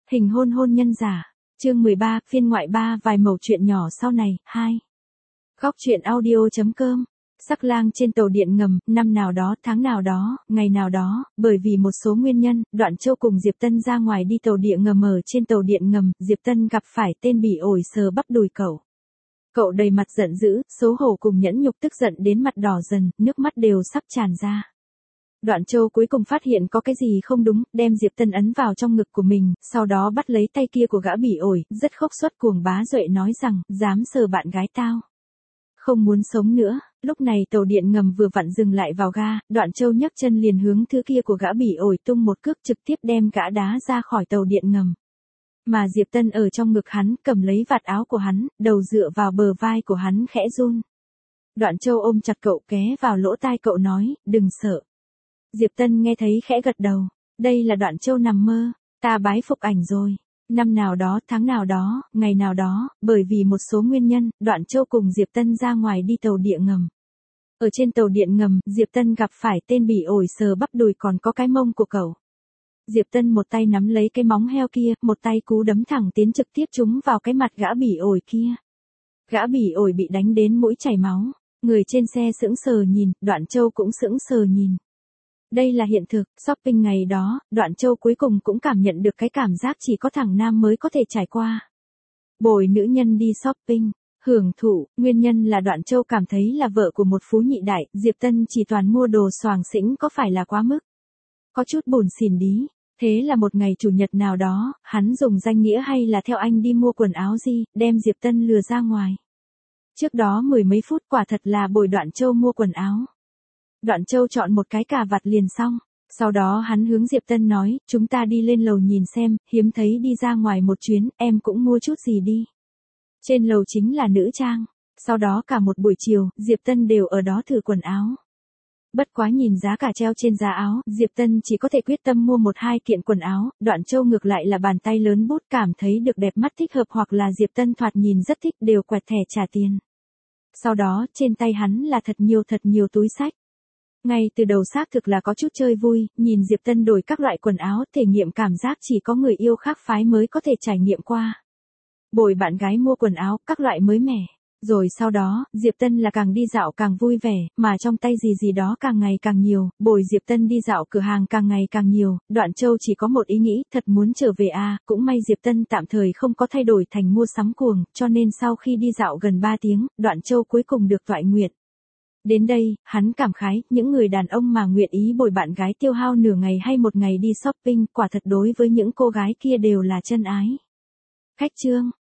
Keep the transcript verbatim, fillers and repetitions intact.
Hình hôn hôn nhân giả. Chương mười ba, phiên ngoại ba, vài mẩu chuyện nhỏ sau này. hai. Góc truyện audio chấm com. Sắc lang trên tàu điện ngầm, năm nào đó, tháng nào đó, ngày nào đó, bởi vì một số nguyên nhân, Đoạn Châu cùng Diệp Tân ra ngoài đi tàu điện ngầm. Ở trên tàu điện ngầm, Diệp Tân gặp phải tên bỉ ổi sờ bắp đùi cậu. Cậu đầy mặt giận dữ, xấu hổ cùng nhẫn nhục, tức giận đến mặt đỏ dần, nước mắt đều sắp tràn ra. Đoạn Châu cuối cùng phát hiện có cái gì không đúng, đem Diệp Tân ấn vào trong ngực của mình, sau đó bắt lấy tay kia của gã bỉ ổi, rất khốc suất cuồng bá duệ nói rằng, dám sờ bạn gái tao. Không muốn sống nữa. Lúc này tàu điện ngầm vừa vặn dừng lại vào ga, Đoạn Châu nhấc chân liền hướng thứ kia của gã bỉ ổi tung một cước, trực tiếp đem gã đá ra khỏi tàu điện ngầm. Mà Diệp Tân ở trong ngực hắn, cầm lấy vạt áo của hắn, đầu dựa vào bờ vai của hắn khẽ run. Đoạn Châu ôm chặt cậu, ké vào lỗ tai cậu nói, đừng sợ. Diệp Tân nghe thấy khẽ gật đầu. Đây là Đoạn Châu nằm mơ. Ta bái phục ảnh rồi. Năm nào đó, tháng nào đó, ngày nào đó, bởi vì một số nguyên nhân, Đoạn Châu cùng Diệp Tân ra ngoài đi tàu điện ngầm. Ở trên tàu điện ngầm, Diệp Tân gặp phải tên bỉ ổi sờ bắp đùi còn có cái mông của cậu. Diệp Tân một tay nắm lấy cái móng heo kia, một tay cú đấm thẳng tiến trực tiếp trúng vào cái mặt gã bỉ ổi kia. Gã bỉ ổi bị đánh đến mũi chảy máu. Người trên xe sững sờ nhìn, Đoạn Châu cũng sững sờ nhìn. Đây là hiện thực, shopping ngày đó, Đoạn Châu cuối cùng cũng cảm nhận được cái cảm giác chỉ có thằng nam mới có thể trải qua. Bồi nữ nhân đi shopping, hưởng thụ, nguyên nhân là Đoạn Châu cảm thấy là vợ của một phú nhị đại, Diệp Tân chỉ toàn mua đồ xoàng xĩnh có phải là quá mức. Có chút buồn xỉn đí, thế là một ngày chủ nhật nào đó, hắn dùng danh nghĩa hay là theo anh đi mua quần áo gì, đem Diệp Tân lừa ra ngoài. Trước đó mười mấy phút quả thật là bồi Đoạn Châu mua quần áo. Đoạn Châu chọn một cái cà vạt liền xong. Sau đó hắn hướng Diệp Tân nói, chúng ta đi lên lầu nhìn xem, hiếm thấy đi ra ngoài một chuyến, em cũng mua chút gì đi. Trên lầu chính là nữ trang. Sau đó cả một buổi chiều, Diệp Tân đều ở đó thử quần áo. Bất quá nhìn giá cả treo trên giá áo, Diệp Tân chỉ có thể quyết tâm mua một hai kiện quần áo, Đoạn Châu ngược lại là bàn tay lớn bút cảm thấy được đẹp mắt thích hợp hoặc là Diệp Tân thoạt nhìn rất thích đều quẹt thẻ trả tiền. Sau đó, trên tay hắn là thật nhiều thật nhiều túi xách. Ngay từ đầu xác thực là có chút chơi vui, nhìn Diệp Tân đổi các loại quần áo, thể nghiệm cảm giác chỉ có người yêu khác phái mới có thể trải nghiệm qua. Bồi bạn gái mua quần áo, các loại mới mẻ. Rồi sau đó, Diệp Tân là càng đi dạo càng vui vẻ, mà trong tay gì gì đó càng ngày càng nhiều, bồi Diệp Tân đi dạo cửa hàng càng ngày càng nhiều, Đoạn Châu chỉ có một ý nghĩ, thật muốn trở về à, cũng may Diệp Tân tạm thời không có thay đổi thành mua sắm cuồng, cho nên sau khi đi dạo gần ba tiếng, Đoạn Châu cuối cùng được toại nguyện. Đến đây, hắn cảm khái, những người đàn ông mà nguyện ý bồi bạn gái tiêu hao nửa ngày hay một ngày đi shopping, quả thật đối với những cô gái kia đều là chân ái. Khách chương.